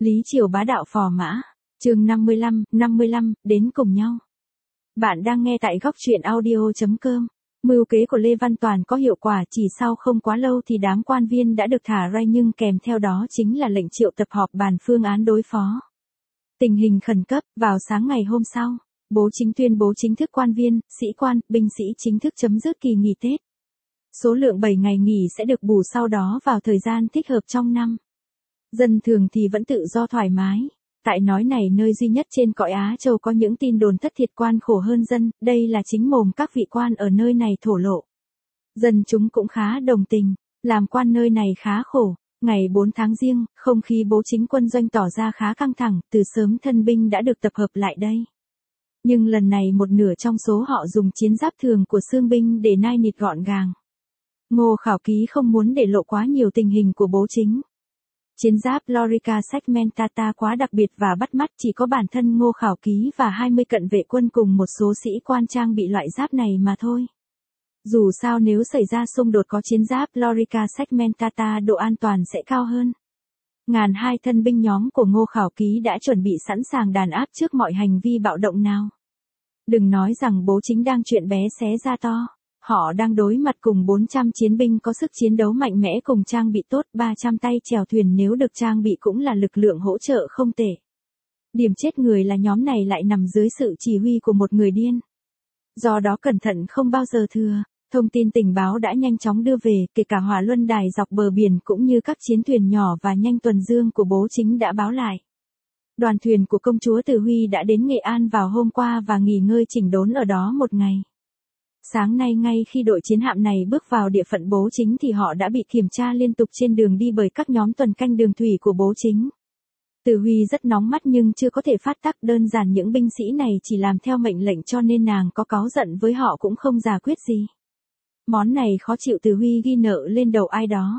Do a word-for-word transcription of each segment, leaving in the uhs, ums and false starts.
Lý Triều bá đạo phò mã, chương năm mươi lăm, năm mươi lăm, đến cùng nhau. Bạn đang nghe tại góc truyện audio chấm com. Mưu kế của Lê Văn Toàn có hiệu quả, chỉ sau không quá lâu thì đám quan viên đã được thả ra, nhưng kèm theo đó chính là lệnh triệu tập họp bàn phương án đối phó. Tình hình khẩn cấp, vào sáng ngày hôm sau, Bố Chính tuyên bố chính thức quan viên, sĩ quan, binh sĩ chính thức chấm dứt kỳ nghỉ Tết. Số lượng bảy ngày nghỉ sẽ được bù sau đó vào thời gian thích hợp trong năm. Dân thường thì vẫn tự do thoải mái. Tại nói này, nơi duy nhất trên cõi Á Châu có những tin đồn thất thiệt quan khổ hơn dân, đây là chính mồm các vị quan ở nơi này thổ lộ. Dân chúng cũng khá đồng tình, làm quan nơi này khá khổ. Ngày bốn tháng Giêng, không khí Bố Chính quân doanh tỏ ra khá căng thẳng, từ sớm thân binh đã được tập hợp lại đây. Nhưng lần này một nửa trong số họ dùng chiến giáp thường của xương binh để nai nịt gọn gàng. Ngô Khảo Ký không muốn để lộ quá nhiều tình hình của Bố Chính. Chiến giáp Lorica Segmentata quá đặc biệt và bắt mắt, chỉ có bản thân Ngô Khảo Ký và hai mươi cận vệ quân cùng một số sĩ quan trang bị loại giáp này mà thôi. Dù sao nếu xảy ra xung đột có chiến giáp Lorica Segmentata, độ an toàn sẽ cao hơn. Ngàn hai thân binh nhóm của Ngô Khảo Ký đã chuẩn bị sẵn sàng đàn áp trước mọi hành vi bạo động nào. Đừng nói rằng Bố Chính đang chuyện bé xé ra to. Họ đang đối mặt cùng bốn trăm chiến binh có sức chiến đấu mạnh mẽ cùng trang bị tốt, ba trăm tay chèo thuyền nếu được trang bị cũng là lực lượng hỗ trợ không tệ. Điểm chết người là nhóm này lại nằm dưới sự chỉ huy của một người điên. Do đó cẩn thận không bao giờ thừa, thông tin tình báo đã nhanh chóng đưa về, kể cả hỏa luân đài dọc bờ biển cũng như các chiến thuyền nhỏ và nhanh tuần dương của Bố Chính đã báo lại. Đoàn thuyền của công chúa Từ Huy đã đến Nghệ An vào hôm qua và nghỉ ngơi chỉnh đốn ở đó một ngày. Sáng nay ngay khi đội chiến hạm này bước vào địa phận Bố Chính thì họ đã bị kiểm tra liên tục trên đường đi bởi các nhóm tuần canh đường thủy của Bố Chính. Từ Huy rất nóng mắt nhưng chưa có thể phát tác, đơn giản những binh sĩ này chỉ làm theo mệnh lệnh cho nên nàng có cáu giận với họ cũng không giải quyết gì. Món này khó chịu, Từ Huy ghi nợ lên đầu ai đó.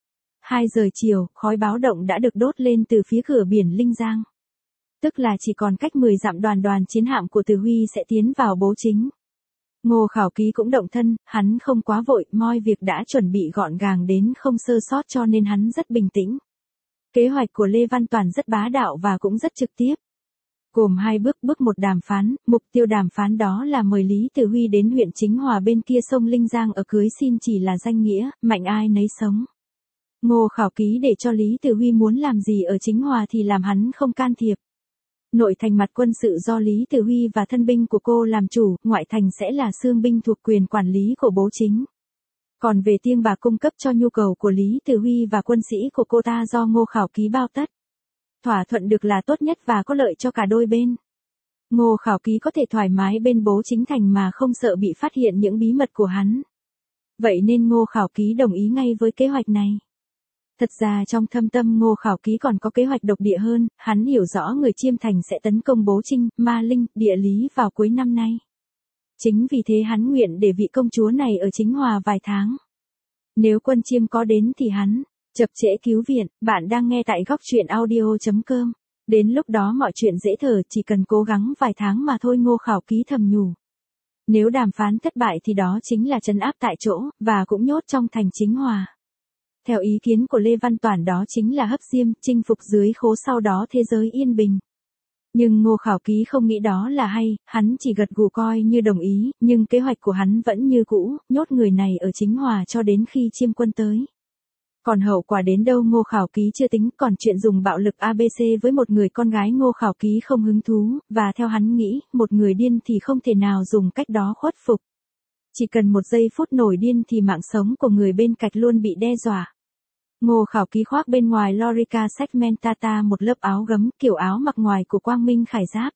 hai giờ chiều, khói báo động đã được đốt lên từ phía cửa biển Linh Giang. Tức là chỉ còn cách mười dặm đoàn đoàn chiến hạm của Từ Huy sẽ tiến vào Bố Chính. Ngô Khảo Ký cũng động thân, hắn không quá vội, mọi việc đã chuẩn bị gọn gàng đến không sơ sót cho nên hắn rất bình tĩnh. Kế hoạch của Lê Văn Toàn rất bá đạo và cũng rất trực tiếp. Gồm hai bước, bước một đàm phán, mục tiêu đàm phán đó là mời Lý Từ Huy đến huyện Chính Hòa bên kia sông Linh Giang ở cưới xin chỉ là danh nghĩa, mạnh ai nấy sống. Ngô Khảo Ký để cho Lý Từ Huy muốn làm gì ở Chính Hòa thì làm, hắn không can thiệp. Nội thành mặt quân sự do Lý Từ Huy và thân binh của cô làm chủ, ngoại thành sẽ là xương binh thuộc quyền quản lý của Bố Chính. Còn về tiền bạc cung cấp cho nhu cầu của Lý Từ Huy và quân sĩ của cô ta do Ngô Khảo Ký bao tất. Thỏa thuận được là tốt nhất và có lợi cho cả đôi bên. Ngô Khảo Ký có thể thoải mái bên Bố Chính thành mà không sợ bị phát hiện những bí mật của hắn. Vậy nên Ngô Khảo Ký đồng ý ngay với kế hoạch này. Thật ra trong thâm tâm Ngô Khảo Ký còn có kế hoạch độc địa hơn, hắn hiểu rõ người Chiêm Thành sẽ tấn công Bố Trinh, Ma Linh, Địa Lý vào cuối năm nay. Chính vì thế hắn nguyện để vị công chúa này ở Chính Hòa vài tháng. Nếu quân Chiêm có đến thì hắn chập trễ cứu viện. Bạn đang nghe tại góc truyện audio chấm com. Đến lúc đó mọi chuyện dễ thở, chỉ cần cố gắng vài tháng mà thôi, Ngô Khảo Ký thầm nhủ. Nếu đàm phán thất bại thì đó chính là trấn áp tại chỗ, và cũng nhốt trong thành Chính Hòa. Theo ý kiến của Lê Văn Toàn đó chính là hấp diêm, chinh phục dưới khố, sau đó thế giới yên bình. Nhưng Ngô Khảo Ký không nghĩ đó là hay, hắn chỉ gật gù coi như đồng ý, nhưng kế hoạch của hắn vẫn như cũ, nhốt người này ở Chính Hòa cho đến khi Chiêm quân tới. Còn hậu quả đến đâu Ngô Khảo Ký chưa tính, còn chuyện dùng bạo lực a bê xê với một người con gái Ngô Khảo Ký không hứng thú, và theo hắn nghĩ, một người điên thì không thể nào dùng cách đó khuất phục. Chỉ cần một giây phút nổi điên thì mạng sống của người bên cạnh luôn bị đe dọa. Ngô Khảo Ký khoác bên ngoài Lorica Segmentata một lớp áo gấm, kiểu áo mặc ngoài của Quang Minh Khải Giáp.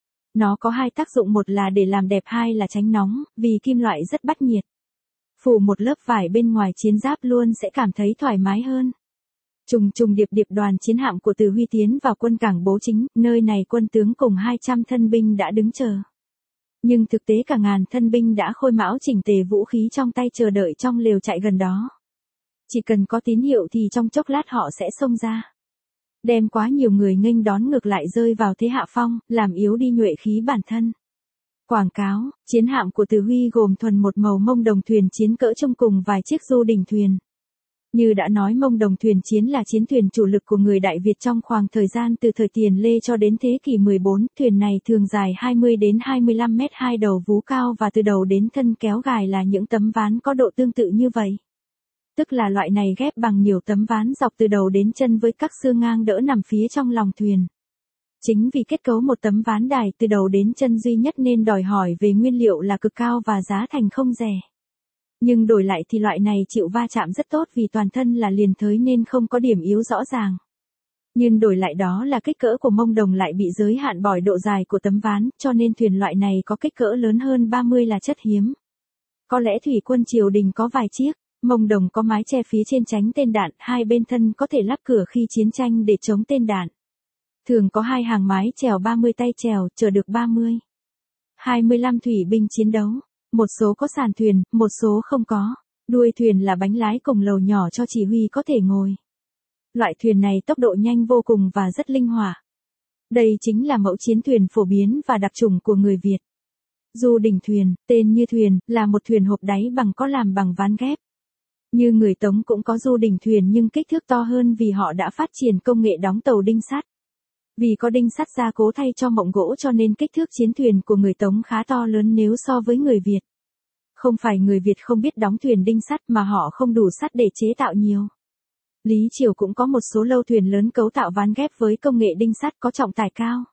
Nó có hai tác dụng, một là để làm đẹp, hai là tránh nóng, vì kim loại rất bắt nhiệt. Phủ một lớp vải bên ngoài chiến giáp luôn sẽ cảm thấy thoải mái hơn. Trùng trùng điệp điệp đoàn chiến hạm của Từ Huy tiến vào quân cảng Bố Chính, nơi này quân tướng cùng hai trăm thân binh đã đứng chờ. Nhưng thực tế cả ngàn thân binh đã khôi mão chỉnh tề, vũ khí trong tay, chờ đợi trong lều trại gần đó. Chỉ cần có tín hiệu thì trong chốc lát họ sẽ xông ra. Đem quá nhiều người nghênh đón ngược lại rơi vào thế hạ phong, làm yếu đi nhuệ khí bản thân. Quảng cáo, chiến hạm của Từ Huy gồm thuần một màu mông đồng, thuyền chiến cỡ trung cùng vài chiếc du đình thuyền. Như đã nói, Mông Đồng thuyền chiến là chiến thuyền chủ lực của người Đại Việt trong khoảng thời gian từ thời Tiền Lê cho đến thế kỷ mười bốn. Thuyền này thường dài hai mươi đến hai mươi lăm mét, hai đầu vú cao và từ đầu đến thân kéo gài là những tấm ván có độ tương tự như vậy. Tức là loại này ghép bằng nhiều tấm ván dọc từ đầu đến chân với các xương ngang đỡ nằm phía trong lòng thuyền. Chính vì kết cấu một tấm ván đài từ đầu đến chân duy nhất nên đòi hỏi về nguyên liệu là cực cao và giá thành không rẻ. Nhưng đổi lại thì loại này chịu va chạm rất tốt vì toàn thân là liền thới nên không có điểm yếu rõ ràng. Nhưng đổi lại đó là kích cỡ của Mông Đồng lại bị giới hạn bởi độ dài của tấm ván, cho nên thuyền loại này có kích cỡ lớn hơn ba mươi là chất hiếm. Có lẽ thủy quân triều đình có vài chiếc. Mông Đồng có mái che phía trên tránh tên đạn, hai bên thân có thể lắp cửa khi chiến tranh để chống tên đạn. Thường có hai hàng mái chèo ba mươi tay chèo, chở được ba mươi. hai mươi lăm thủy binh chiến đấu. Một số có sàn thuyền, một số không có. Đuôi thuyền là bánh lái cùng lầu nhỏ cho chỉ huy có thể ngồi. Loại thuyền này tốc độ nhanh vô cùng và rất linh hoạt. Đây chính là mẫu chiến thuyền phổ biến và đặc trùng của người Việt. Du đỉnh thuyền, tên như thuyền, là một thuyền hộp đáy bằng có làm bằng ván ghép. Như người Tống cũng có du đỉnh thuyền nhưng kích thước to hơn vì họ đã phát triển công nghệ đóng tàu đinh sắt. Vì có đinh sắt gia cố thay cho mộng gỗ cho nên kích thước chiến thuyền của người Tống khá to lớn nếu so với người Việt. Không phải người Việt không biết đóng thuyền đinh sắt mà họ không đủ sắt để chế tạo nhiều. Lý Triều cũng có một số lâu thuyền lớn cấu tạo ván ghép với công nghệ đinh sắt có trọng tải cao.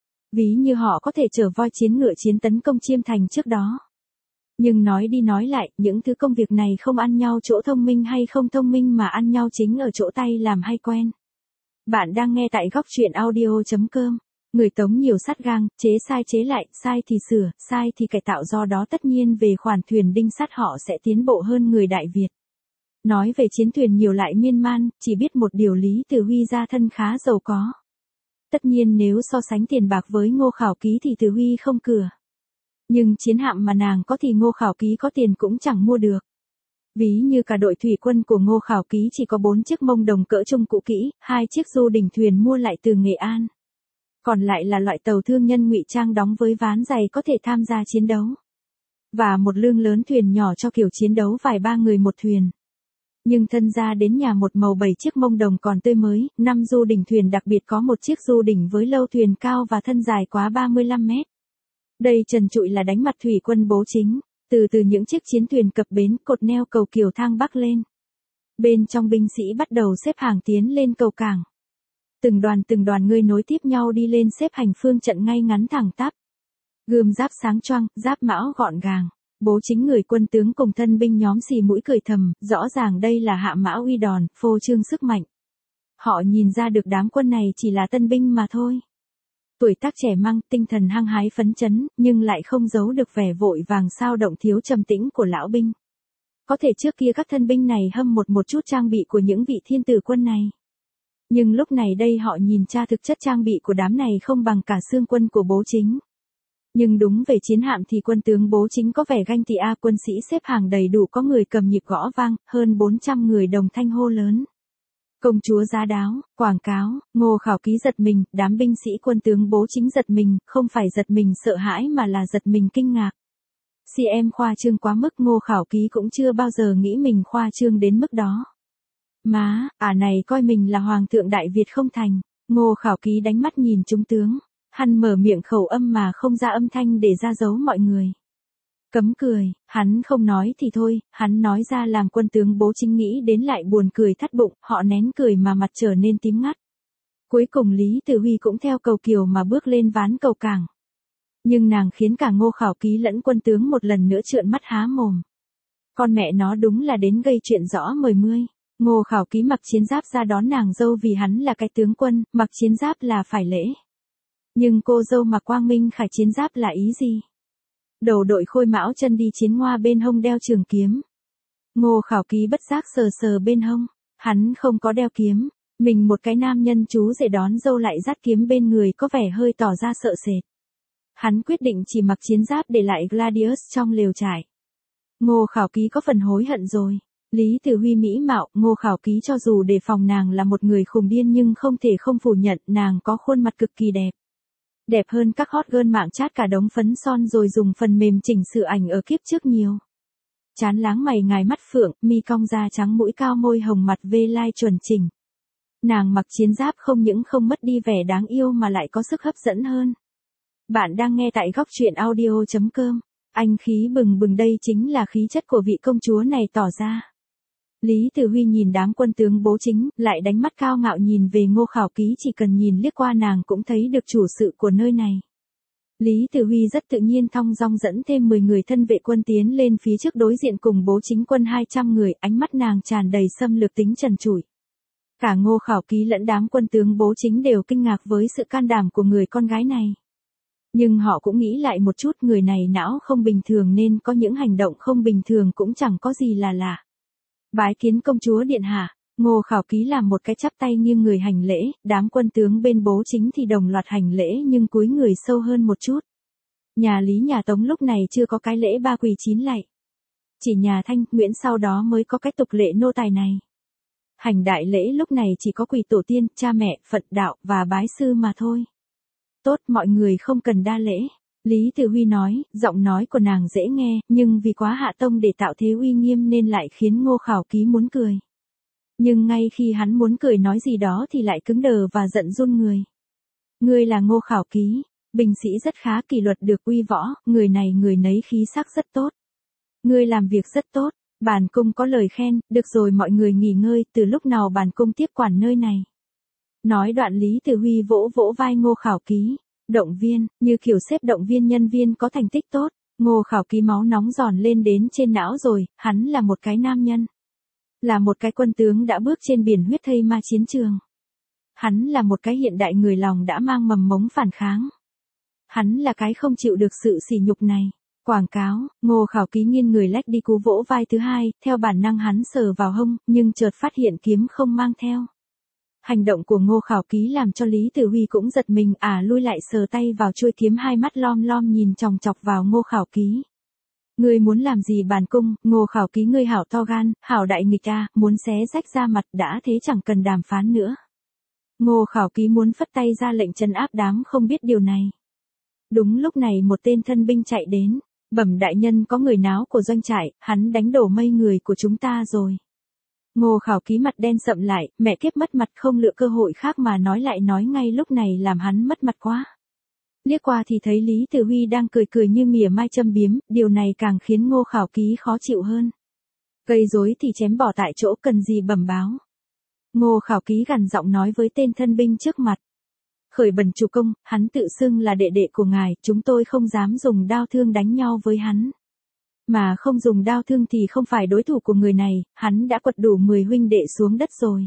Ví như họ có thể chở voi chiến ngựa chiến tấn công Chiêm Thành trước đó. Nhưng nói đi nói lại, những thứ công việc này không ăn nhau chỗ thông minh hay không thông minh mà ăn nhau chính ở chỗ tay làm hay quen. Bạn đang nghe tại góc truyện audio chấm com. Người Tống nhiều sắt gang, chế sai chế lại, sai thì sửa, sai thì cải tạo, do đó tất nhiên về khoản thuyền đinh sắt họ sẽ tiến bộ hơn người Đại Việt. Nói về chiến thuyền nhiều lại miên man, chỉ biết một điều Lý Từ Huy gia thân khá giàu có. Tất nhiên nếu so sánh tiền bạc với Ngô Khảo Ký thì Từ Huy không cửa. Nhưng chiến hạm mà nàng có thì Ngô Khảo Ký có tiền cũng chẳng mua được. Ví như cả đội thủy quân của Ngô Khảo Ký chỉ có bốn chiếc Mông Đồng cỡ trung cũ kỹ, hai chiếc du đỉnh thuyền mua lại từ Nghệ An. Còn lại là loại tàu thương nhân ngụy trang đóng với ván dày có thể tham gia chiến đấu. Và một lương lớn thuyền nhỏ cho kiểu chiến đấu vài ba người một thuyền. Nhưng thân ra đến nhà một màu bảy chiếc Mông Đồng còn tươi mới, năm du đỉnh thuyền đặc biệt có một chiếc du đỉnh với lâu thuyền cao và thân dài quá ba mươi lăm mét. Đây trần trụi là đánh mặt thủy quân Bố Chính, từ từ những chiếc chiến thuyền cập bến, cột neo cầu kiều thang bắc lên. Bên trong binh sĩ bắt đầu xếp hàng tiến lên cầu cảng. Từng đoàn từng đoàn người nối tiếp nhau đi lên xếp hành phương trận ngay ngắn thẳng tắp. Gươm giáp sáng choang, giáp mão gọn gàng. Bố Chính người quân tướng cùng thân binh nhóm xì mũi cười thầm, rõ ràng đây là hạ mão uy đòn, phô trương sức mạnh. Họ nhìn ra được đám quân này chỉ là tân binh mà thôi. Tuổi tác trẻ măng, tinh thần hăng hái phấn chấn, nhưng lại không giấu được vẻ vội vàng sao động thiếu trầm tĩnh của lão binh. Có thể trước kia các thân binh này hâm một một chút trang bị của những vị thiên tử quân này. Nhưng lúc này đây họ nhìn ra thực chất trang bị của đám này không bằng cả xương quân của Bố Chính. Nhưng đúng về chiến hạm thì quân tướng Bố Chính có vẻ ganh tị a, quân sĩ xếp hàng đầy đủ, có người cầm nhịp gõ vang, hơn bốn trăm người đồng thanh hô lớn. Công chúa giá đáo, quảng cáo, Ngô Khảo Ký giật mình, đám binh sĩ quân tướng Bố Chính giật mình, không phải giật mình sợ hãi mà là giật mình kinh ngạc. Si em khoa trương quá mức, Ngô Khảo Ký cũng chưa bao giờ nghĩ mình khoa trương đến mức đó. Má, ả này coi mình là hoàng thượng Đại Việt không thành. Ngô Khảo Ký đánh mắt nhìn trung tướng. Hắn mở miệng khẩu âm mà không ra âm thanh để ra dấu mọi người. Cấm cười, hắn không nói thì thôi, hắn nói ra làm quân tướng Bố Chính nghĩ đến lại buồn cười thắt bụng, họ nén cười mà mặt trở nên tím ngắt. Cuối cùng Lý Từ Huy cũng theo cầu kiều mà bước lên ván cầu cảng. Nhưng nàng khiến cả Ngô Khảo Ký lẫn quân tướng một lần nữa trợn mắt há mồm. Con mẹ nó đúng là đến gây chuyện rõ mười mươi. Ngô Khảo Ký mặc chiến giáp ra đón nàng dâu vì hắn là cái tướng quân, mặc chiến giáp là phải lễ. Nhưng cô dâu mặc quang minh khải chiến giáp là ý gì? Đầu đội khôi mão, chân đi chiến ngoa, bên hông đeo trường kiếm. Ngô Khảo Ký bất giác sờ sờ bên hông, hắn không có đeo kiếm, mình một cái nam nhân chú rể đón dâu lại dắt kiếm bên người có vẻ hơi tỏ ra sợ sệt. Hắn quyết định chỉ mặc chiến giáp để lại Gladius trong lều trại. Ngô Khảo Ký có phần hối hận rồi. Lý Từ Huy mỹ mạo, Ngô Khảo Ký cho dù đề phòng nàng là một người khùng điên nhưng không thể không phủ nhận nàng có khuôn mặt cực kỳ đẹp. Đẹp hơn các hot girl mạng chát cả đống phấn son rồi dùng phần mềm chỉnh sửa ảnh ở kiếp trước nhiều. trán láng mày ngài mắt phượng, mi cong da trắng mũi cao môi hồng mặt vê lai chuẩn chỉnh. Nàng mặc chiến giáp không những không mất đi vẻ đáng yêu mà lại có sức hấp dẫn hơn. Bạn đang nghe tại góc truyện audio chấm com. Anh khí bừng bừng, đây chính là khí chất của vị công chúa này tỏ ra. Lý Tử Huy nhìn đám quân tướng bố chính, lại đánh mắt cao ngạo nhìn về Ngô Khảo Ký, chỉ cần nhìn liếc qua nàng cũng thấy được chủ sự của nơi này. Lý Tử Huy rất tự nhiên thong dong dẫn thêm mười người thân vệ quân tiến lên phía trước đối diện cùng bố chính quân hai trăm người, ánh mắt nàng tràn đầy xâm lược tính trần trụi. Cả Ngô Khảo Ký lẫn đám quân tướng bố chính đều kinh ngạc với sự can đảm của người con gái này. Nhưng họ cũng nghĩ lại một chút, người này não không bình thường nên có những hành động không bình thường cũng chẳng có gì là lạ. Bái kiến công chúa điện hạ. Ngô Khảo Ký làm một cái chắp tay nghiêng người hành lễ, đám quân tướng bên bố chính thì đồng loạt hành lễ nhưng cúi người sâu hơn một chút. Nhà Lý nhà Tống lúc này chưa có cái lễ ba quỳ chín lạy. Chỉ nhà Thanh, Nguyễn sau đó mới có cái tục lệ nô tài này. Hành đại lễ lúc này chỉ có quỳ tổ tiên, cha mẹ, Phật đạo và bái sư mà thôi. Tốt, mọi người không cần đa lễ. Lý Tử Huy nói, giọng nói của nàng dễ nghe, nhưng vì quá hạ tông để tạo thế uy nghiêm nên lại khiến Ngô Khảo Ký muốn cười. Nhưng ngay khi hắn muốn cười nói gì đó thì lại cứng đờ và giận run người. Ngươi là Ngô Khảo Ký, binh sĩ rất khá, kỷ luật được uy võ, người này người nấy khí sắc rất tốt. Ngươi làm việc rất tốt, bản cung có lời khen, được rồi mọi người nghỉ ngơi, từ lúc nào bản cung tiếp quản nơi này. Nói đoạn Lý Tử Huy vỗ vỗ vai Ngô Khảo Ký, động viên, như kiểu xếp động viên nhân viên có thành tích tốt. Ngô Khảo Ký máu nóng giòn lên đến trên não rồi, hắn là một cái nam nhân. Là một cái quân tướng đã bước trên biển huyết thây ma chiến trường. Hắn là một cái hiện đại người lòng đã mang mầm mống phản kháng. Hắn là cái không chịu được sự sỉ nhục này. Quảng cáo, Ngô Khảo Ký nghiêng người lách đi cú vỗ vai thứ hai, theo bản năng hắn sờ vào hông, nhưng chợt phát hiện kiếm không mang theo. Hành động của Ngô Khảo Ký làm cho Lý Tử Huy cũng giật mình, à lui lại sờ tay vào chuôi kiếm, hai mắt lom lom nhìn chòng chọc vào Ngô Khảo Ký. Ngươi muốn làm gì bản cung? Ngô Khảo Ký, ngươi hảo to gan, hảo đại nghịch a, muốn xé rách da mặt, đã thế chẳng cần đàm phán nữa. Ngô Khảo Ký muốn phất tay ra lệnh trấn áp đám không biết điều này. Đúng lúc này một tên thân binh chạy đến, bẩm đại nhân, có người náo của doanh trại, hắn đánh đổ mây người của chúng ta rồi. Ngô Khảo Ký mặt đen sậm lại, mẹ kiếp mất mặt, không lựa cơ hội khác mà nói lại nói ngay lúc này làm hắn mất mặt quá. Liếc qua thì thấy Lý Tử Huy đang cười cười như mỉa mai châm biếm, điều này càng khiến Ngô Khảo Ký khó chịu hơn. Gây rối thì chém bỏ tại chỗ, cần gì bẩm báo. Ngô Khảo Ký gằn giọng nói với tên thân binh trước mặt. Khởi bẩm chủ công, hắn tự xưng là đệ đệ của ngài, chúng tôi không dám dùng đao thương đánh nhau với hắn. Mà không dùng đao thương thì không phải đối thủ của người này, hắn đã quật đủ mười huynh đệ xuống đất rồi.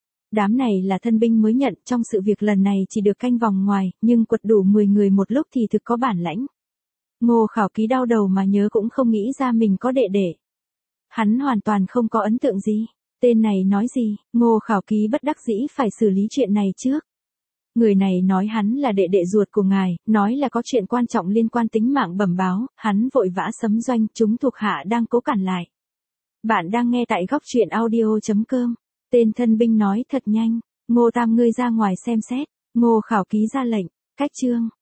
Đám này là thân binh mới nhận, trong sự việc lần này chỉ được canh vòng ngoài, nhưng quật đủ mười người một lúc thì thực có bản lãnh. Ngô Khảo Ký đau đầu mà nhớ cũng không nghĩ ra mình có đệ đệ. Hắn hoàn toàn không có ấn tượng gì. Tên này nói gì? Ngô Khảo Ký bất đắc dĩ phải xử lý chuyện này trước. Người này nói hắn là đệ đệ ruột của ngài, nói là có chuyện quan trọng liên quan tính mạng bẩm báo, hắn vội vã sấm doanh, chúng thuộc hạ đang cố cản lại. Bạn đang nghe tại góc truyện audio chấm com. Tên thân binh nói thật nhanh, Ngô Tam ngươi ra ngoài xem xét. Ngô Khảo Ký ra lệnh, cách chương.